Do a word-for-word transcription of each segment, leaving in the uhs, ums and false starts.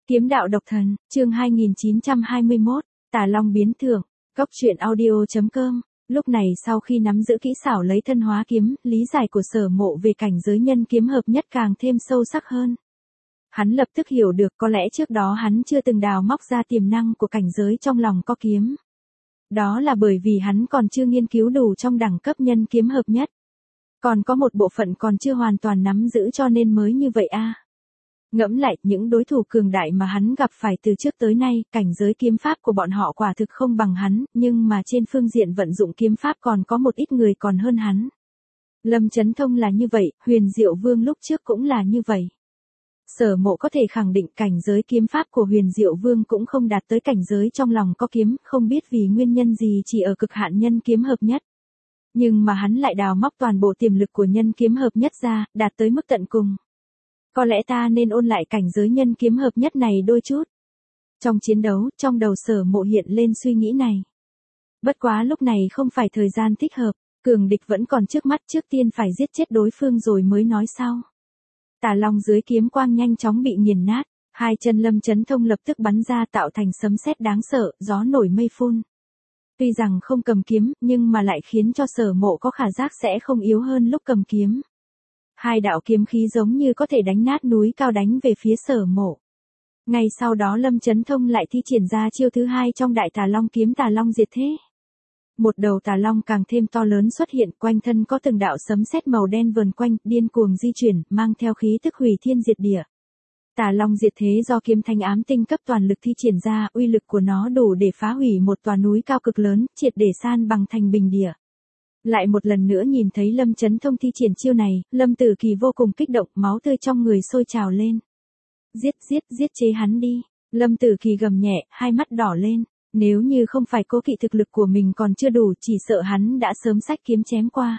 Kiếm đạo độc thần, chương hai nghìn chín trăm hai mươi mốt, Tà Long biến thưởng, Cốc truyện audio chấm com. Lúc này sau khi nắm giữ kỹ xảo lấy thân hóa kiếm, lý giải của Sở Mộ về cảnh giới nhân kiếm hợp nhất càng thêm sâu sắc hơn. Hắn lập tức hiểu được có lẽ trước đó hắn chưa từng đào móc ra tiềm năng của cảnh giới trong lòng có kiếm. Đó là bởi vì hắn còn chưa nghiên cứu đủ trong đẳng cấp nhân kiếm hợp nhất. Còn có một bộ phận còn chưa hoàn toàn nắm giữ cho nên mới như vậy a. À. Ngẫm lại, những đối thủ cường đại mà hắn gặp phải từ trước tới nay, cảnh giới kiếm pháp của bọn họ quả thực không bằng hắn, nhưng mà trên phương diện vận dụng kiếm pháp còn có một ít người còn hơn hắn. Lâm Chấn Thông là như vậy, Huyền Diệu Vương lúc trước cũng là như vậy. Sở Mộ có thể khẳng định cảnh giới kiếm pháp của Huyền Diệu Vương cũng không đạt tới cảnh giới trong lòng có kiếm, không biết vì nguyên nhân gì chỉ ở cực hạn nhân kiếm hợp nhất. Nhưng mà hắn lại đào móc toàn bộ tiềm lực của nhân kiếm hợp nhất ra, đạt tới mức tận cùng. Có lẽ ta nên ôn lại cảnh giới nhân kiếm hợp nhất này đôi chút. Trong chiến đấu, trong đầu Sở Mộ hiện lên suy nghĩ này. Bất quá lúc này không phải thời gian thích hợp, cường địch vẫn còn trước mắt, trước tiên phải giết chết đối phương rồi mới nói sau. Tà Long dưới kiếm quang nhanh chóng bị nghiền nát, hai chân Lâm Chấn Thông lập tức bắn ra tạo thành sấm sét đáng sợ, gió nổi mây phun. Tuy rằng không cầm kiếm, nhưng mà lại khiến cho Sở Mộ có khả giác sẽ không yếu hơn lúc cầm kiếm. Hai đạo kiếm khí giống như có thể đánh nát núi cao đánh về phía Sở Mộ. Ngay sau đó Lâm Chấn Thông lại thi triển ra chiêu thứ hai trong đại Tà Long kiếm Tà Long diệt thế. Một đầu Tà Long càng thêm to lớn xuất hiện, quanh thân có từng đạo sấm sét màu đen vờn quanh, điên cuồng di chuyển, mang theo khí tức hủy thiên diệt địa. Tà Long diệt thế do kiếm thanh ám tinh cấp toàn lực thi triển ra, uy lực của nó đủ để phá hủy một tòa núi cao cực lớn, triệt để san bằng thành bình địa. Lại một lần nữa nhìn thấy Lâm Chấn Thông thi triển chiêu này, Lâm Tử Kỳ vô cùng kích động, máu tươi trong người sôi trào lên. Giết giết giết chế hắn đi. Lâm Tử Kỳ gầm nhẹ, hai mắt đỏ lên. Nếu như không phải cố kỵ thực lực của mình còn chưa đủ, chỉ sợ hắn đã sớm xách kiếm chém qua.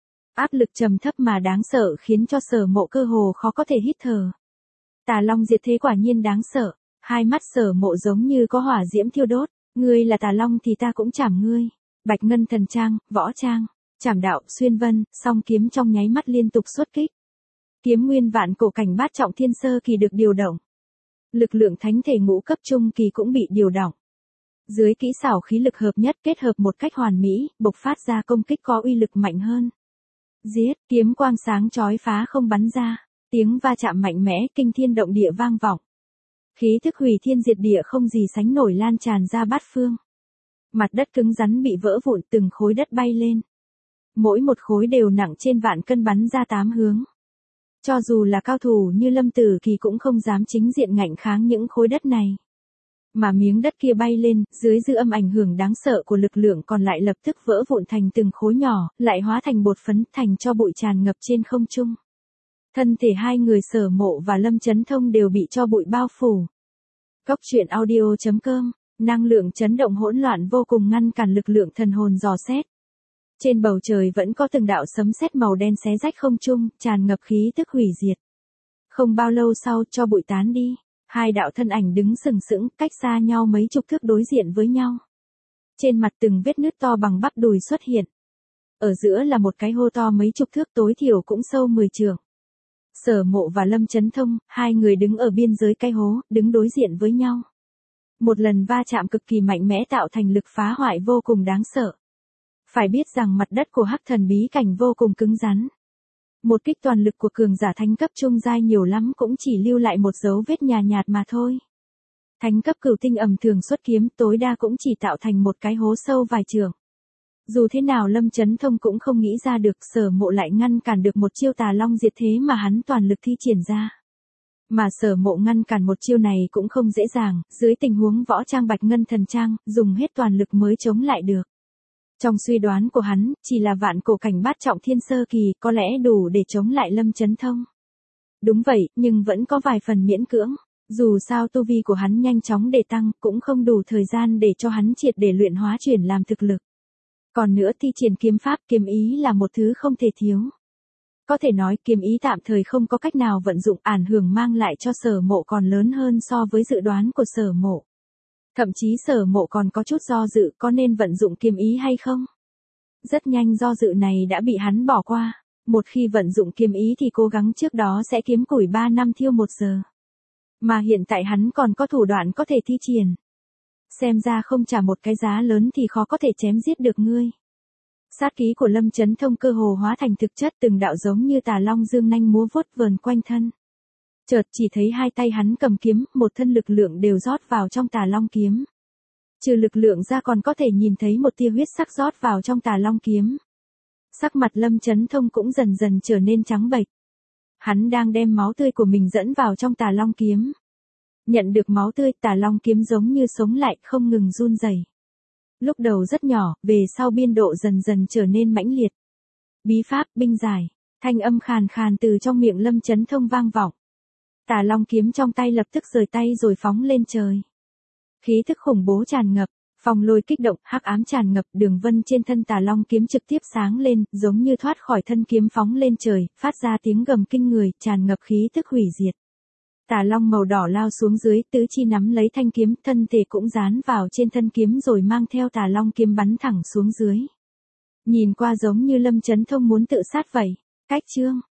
Áp lực trầm thấp mà đáng sợ khiến cho Sở Mộ cơ hồ khó có thể hít thở. Tà Long diệt thế quả nhiên đáng sợ. Hai mắt Sở Mộ giống như có hỏa diễm thiêu đốt. Ngươi là Tà Long thì ta cũng chảm ngươi. Bạch ngân thần trang, võ trang, trảm đạo, xuyên vân, song kiếm trong nháy mắt liên tục xuất kích. Kiếm nguyên vạn cổ cảnh bát trọng thiên sơ kỳ được điều động. Lực lượng thánh thể ngũ cấp trung kỳ cũng bị điều động. Dưới kỹ xảo khí lực hợp nhất kết hợp một cách hoàn mỹ, bộc phát ra công kích có uy lực mạnh hơn. Giết, kiếm quang sáng chói phá không bắn ra, tiếng va chạm mạnh mẽ, kinh thiên động địa vang vọng. Khí thức hủy thiên diệt địa không gì sánh nổi lan tràn ra bát phương. Mặt đất cứng rắn bị vỡ vụn, từng khối đất bay lên. Mỗi một khối đều nặng trên vạn cân bắn ra tám hướng. Cho dù là cao thủ như Lâm Tử Kỳ cũng không dám chính diện ngạnh kháng những khối đất này. Mà miếng đất kia bay lên, dưới dư âm ảnh hưởng đáng sợ của lực lượng còn lại lập tức vỡ vụn thành từng khối nhỏ, lại hóa thành bột phấn, thành cho bụi tràn ngập trên không trung. Thân thể hai người Sở Mộ và Lâm Chấn Thông đều bị cho bụi bao phủ. Cốc truyện audio chấm com. Năng lượng chấn động hỗn loạn vô cùng ngăn cản lực lượng thần hồn dò xét. Trên bầu trời vẫn có từng đạo sấm sét màu đen xé rách không trung, tràn ngập khí tức hủy diệt. Không bao lâu sau, cho bụi tán đi, hai đạo thân ảnh đứng sừng sững, cách xa nhau mấy chục thước đối diện với nhau. Trên mặt từng vết nứt to bằng bắp đùi xuất hiện. Ở giữa là một cái hô to mấy chục thước, tối thiểu cũng sâu mười trượng. Sở Mộ và Lâm Chấn Thông, hai người đứng ở biên giới cái hố, đứng đối diện với nhau. Một lần va chạm cực kỳ mạnh mẽ tạo thành lực phá hoại vô cùng đáng sợ. Phải biết rằng mặt đất của Hắc Thần bí cảnh vô cùng cứng rắn. Một kích toàn lực của cường giả thánh cấp trung giai nhiều lắm cũng chỉ lưu lại một dấu vết nhàn nhạt mà thôi. Thánh cấp cửu tinh ầm thường xuất kiếm tối đa cũng chỉ tạo thành một cái hố sâu vài trượng. Dù thế nào Lâm Chấn Thông cũng không nghĩ ra được Sở Mộ lại ngăn cản được một chiêu Tà Long diệt thế mà hắn toàn lực thi triển ra. Mà Sở Mộ ngăn cản một chiêu này cũng không dễ dàng, dưới tình huống võ trang bạch ngân thần trang, dùng hết toàn lực mới chống lại được. Trong suy đoán của hắn, chỉ là vạn cổ cảnh bát trọng thiên sơ kỳ, có lẽ đủ để chống lại Lâm Chấn Thông. Đúng vậy, nhưng vẫn có vài phần miễn cưỡng. Dù sao tu vi của hắn nhanh chóng để tăng, cũng không đủ thời gian để cho hắn triệt để luyện hóa chuyển làm thực lực. Còn nữa thi triển kiếm pháp, kiếm ý là một thứ không thể thiếu. Có thể nói kiếm ý tạm thời không có cách nào vận dụng, ảnh hưởng mang lại cho Sở Mộ còn lớn hơn so với dự đoán của Sở Mộ. Thậm chí Sở Mộ còn có chút do dự có nên vận dụng kiếm ý hay không. Rất nhanh do dự này đã bị hắn bỏ qua. Một khi vận dụng kiếm ý thì cố gắng trước đó sẽ kiếm củi ba năm thiêu một giờ. Mà hiện tại hắn còn có thủ đoạn có thể thi triển. Xem ra không trả một cái giá lớn thì khó có thể chém giết được ngươi. Sát khí của Lâm Chấn Thông cơ hồ hóa thành thực chất, từng đạo giống như tà long dương nanh múa vuốt vờn quanh thân. Chợt chỉ thấy hai tay hắn cầm kiếm, một thân lực lượng đều rót vào trong tà long kiếm. Trừ lực lượng ra còn có thể nhìn thấy một tia huyết sắc rót vào trong tà long kiếm. Sắc mặt Lâm Chấn Thông cũng dần dần trở nên trắng bệch. Hắn đang đem máu tươi của mình dẫn vào trong tà long kiếm. Nhận được máu tươi, tà long kiếm giống như sống lại, không ngừng run rẩy. Lúc đầu rất nhỏ, về sau biên độ dần dần trở nên mãnh liệt. Bí pháp, binh giải, thanh âm khàn khàn từ trong miệng Lâm Chấn Thông vang vọng. Tà long kiếm trong tay lập tức rời tay rồi phóng lên trời. Khí thức khủng bố tràn ngập, phong lôi kích động, hắc ám tràn ngập, đường vân trên thân tà long kiếm trực tiếp sáng lên, giống như thoát khỏi thân kiếm phóng lên trời, phát ra tiếng gầm kinh người, tràn ngập khí thức hủy diệt. Tà long màu đỏ lao xuống dưới, tứ chi nắm lấy thanh kiếm, thân thể cũng dán vào trên thân kiếm rồi mang theo tà long kiếm bắn thẳng xuống dưới. Nhìn qua giống như Lâm Chấn Thông muốn tự sát vậy. Cách chương